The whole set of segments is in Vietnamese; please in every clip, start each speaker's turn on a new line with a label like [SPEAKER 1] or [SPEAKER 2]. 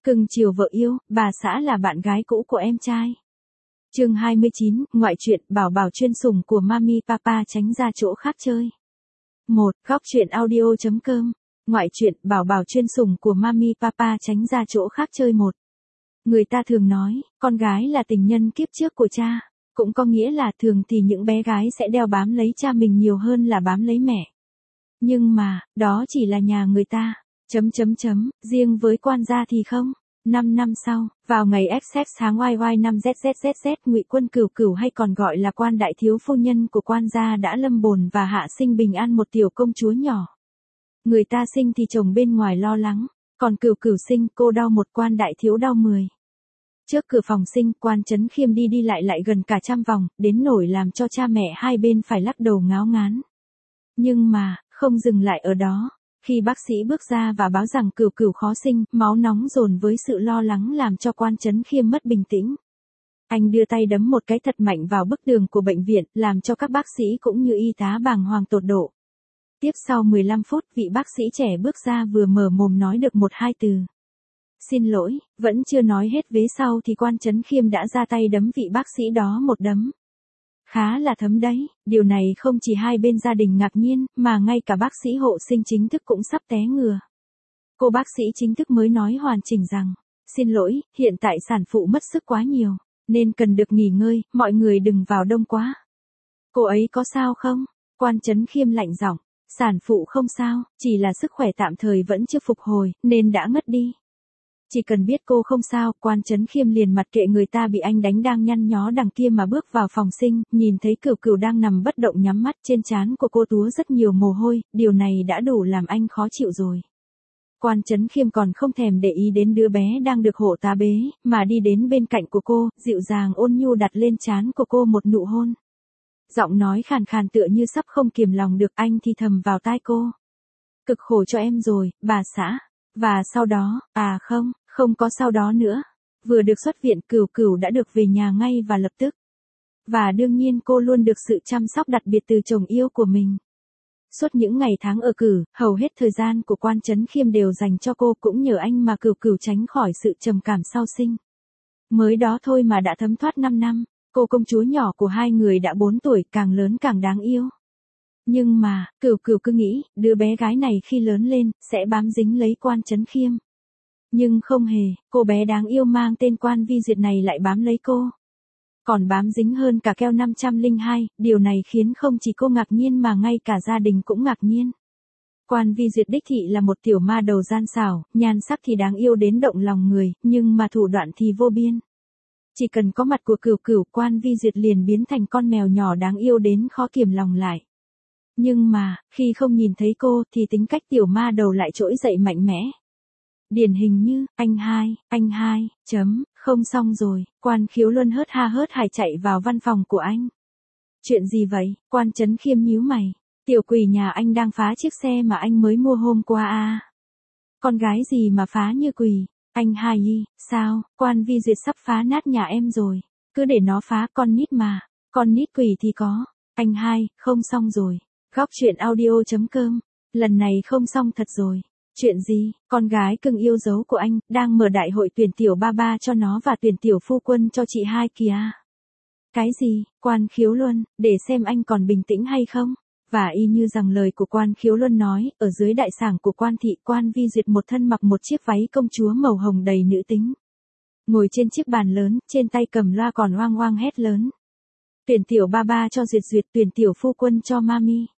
[SPEAKER 1] Cưng chiều vợ yêu, bà xã là bạn gái cũ của em trai. Chương 29, ngoại truyện, bảo bảo chuyên sủng của Mami Papa tránh ra chỗ khác chơi. 1. Góc truyện audio.com. Ngoại truyện, bảo bảo chuyên sủng của Mami Papa tránh ra chỗ khác chơi. 1. Người ta thường nói, con gái là tình nhân kiếp trước của cha, cũng có nghĩa là thường thì những bé gái sẽ đeo bám lấy cha mình nhiều hơn là bám lấy mẹ. Nhưng mà, đó chỉ là nhà người ta. Riêng với quan gia thì không. 5 năm sau, vào ngày XX tháng YY năm ZZZZ, Ngụy Quân Cửu Cửu hay còn gọi là Quan đại thiếu phu nhân của quan gia đã lâm bồn và hạ sinh bình an một tiểu công chúa nhỏ. Người ta sinh thì chồng bên ngoài lo lắng, còn Cửu Cửu sinh cô đau một, Quan đại thiếu đau 10. Trước cửa phòng sinh, Quan Chấn Khiêm đi đi lại gần cả trăm vòng, đến nỗi làm cho cha mẹ hai bên phải lắc đầu ngáo ngán. Nhưng mà, không dừng lại ở đó. Khi bác sĩ bước ra và báo rằng Cửu Cửu khó sinh, máu nóng dồn với sự lo lắng làm cho Quan Chấn Khiêm mất bình tĩnh. Anh đưa tay đấm một cái thật mạnh vào bức tường của bệnh viện, làm cho các bác sĩ cũng như y tá bàng hoàng tột độ. Tiếp sau 15 phút, vị bác sĩ trẻ bước ra vừa mở mồm nói được 1-2 từ. Xin lỗi, vẫn chưa nói hết vế sau thì Quan Chấn Khiêm đã ra tay đấm vị bác sĩ đó một đấm. Khá là thấm đấy, điều này không chỉ hai bên gia đình ngạc nhiên, mà ngay cả bác sĩ hộ sinh chính thức cũng sắp té ngửa. Cô bác sĩ chính thức mới nói hoàn chỉnh rằng, xin lỗi, hiện tại sản phụ mất sức quá nhiều, nên cần được nghỉ ngơi, mọi người đừng vào đông quá. Cô ấy có sao không? Quan Chấn Khiêm lạnh giọng, sản phụ không sao, chỉ là sức khỏe tạm thời vẫn chưa phục hồi, nên đã ngất đi. Chỉ cần biết cô không sao, Quan Chấn Khiêm liền mặc kệ người ta bị anh đánh đang nhăn nhó đằng kia mà bước vào phòng sinh, nhìn thấy Cửu Cửu đang nằm bất động nhắm mắt, trên trán của cô túa rất nhiều mồ hôi, điều này đã đủ làm anh khó chịu rồi. Quan Chấn Khiêm còn không thèm để ý đến đứa bé đang được hộ tá bế, mà đi đến bên cạnh của cô, dịu dàng ôn nhu đặt lên trán của cô một nụ hôn. Giọng nói khàn khàn tựa như sắp không kiềm lòng được, anh thì thầm vào tai cô. Cực khổ cho em rồi, bà xã. Và sau đó, không có sau đó nữa. Vừa được xuất viện, Cửu Cửu đã được về nhà ngay và lập tức. Và đương nhiên cô luôn được sự chăm sóc đặc biệt từ chồng yêu của mình. Suốt những ngày tháng ở cử, hầu hết thời gian của Quan Chấn Khiêm đều dành cho cô, cũng nhờ anh mà Cửu Cửu tránh khỏi sự trầm cảm sau sinh. Mới đó thôi mà đã thấm thoát 5 năm, cô công chúa nhỏ của hai người đã 4 tuổi, càng lớn càng đáng yêu. Nhưng mà, Cửu Cửu cứ nghĩ, đứa bé gái này khi lớn lên, sẽ bám dính lấy Quan Chấn Khiêm. Nhưng không hề, cô bé đáng yêu mang tên Quan Vi Duyệt này lại bám lấy cô. Còn bám dính hơn cả keo 502, điều này khiến không chỉ cô ngạc nhiên mà ngay cả gia đình cũng ngạc nhiên. Quan Vi Duyệt đích thị là một tiểu ma đầu gian xảo, nhan sắc thì đáng yêu đến động lòng người, nhưng mà thủ đoạn thì vô biên. Chỉ cần có mặt của Cửu Cửu, Quan Vi Duyệt liền biến thành con mèo nhỏ đáng yêu đến khó kiềm lòng lại. Nhưng mà, khi không nhìn thấy cô thì tính cách tiểu ma đầu lại trỗi dậy mạnh mẽ. Điển hình như, anh hai, không xong rồi, Quan Khiếu Luân hớt ha hớt hải chạy vào văn phòng của anh. Chuyện gì vậy? Quan Chấn Khiêm nhíu mày. Tiểu quỷ nhà anh đang phá chiếc xe mà anh mới mua hôm qua à? Con gái gì mà phá như quỷ? Anh hai, sao? Quan Vi Duyệt sắp phá nát nhà em rồi. Cứ để nó phá, con nít mà. Con nít quỷ thì có. Anh hai, không xong rồi. Góc truyện audio.com. Lần này không xong thật rồi. Chuyện gì? Con gái cưng yêu dấu của anh, đang mở đại hội tuyển tiểu ba ba cho nó và tuyển tiểu phu quân cho chị hai kìa. Cái gì? Quan Khiếu Luân, để xem anh còn bình tĩnh hay không? Và y như rằng lời của Quan Khiếu Luân nói, ở dưới đại sảnh của Quan thị, Quan Vi Duyệt một thân mặc một chiếc váy công chúa màu hồng đầy nữ tính. Ngồi trên chiếc bàn lớn, trên tay cầm loa còn oang oang hét lớn. Tuyển tiểu ba ba cho Duyệt Duyệt, tuyển tiểu phu quân cho Mami.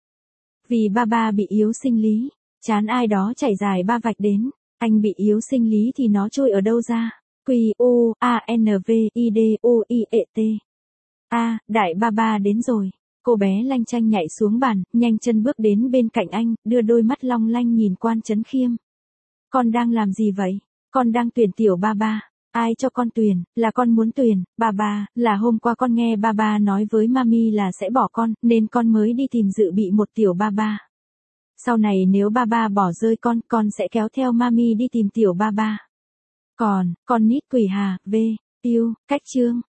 [SPEAKER 1] Vì ba ba bị yếu sinh lý, chán ai đó chảy dài 3 vạch đến, anh bị yếu sinh lý thì nó trôi ở đâu ra? QUANVIDUIET. Đại ba ba đến rồi. Cô bé lanh chanh nhảy xuống bàn, nhanh chân bước đến bên cạnh anh, đưa đôi mắt long lanh nhìn Quan Chấn Khiêm. Con đang làm gì vậy? Con đang tuyển tiểu ba ba. Ai cho con tuyển? Là con muốn tuyển, ba ba, là hôm qua con nghe ba ba nói với Mami là sẽ bỏ con, nên con mới đi tìm dự bị một tiểu ba ba. Sau này nếu ba ba bỏ rơi con sẽ kéo theo Mami đi tìm tiểu ba ba. Con nít quỷ hà, v, cách chương.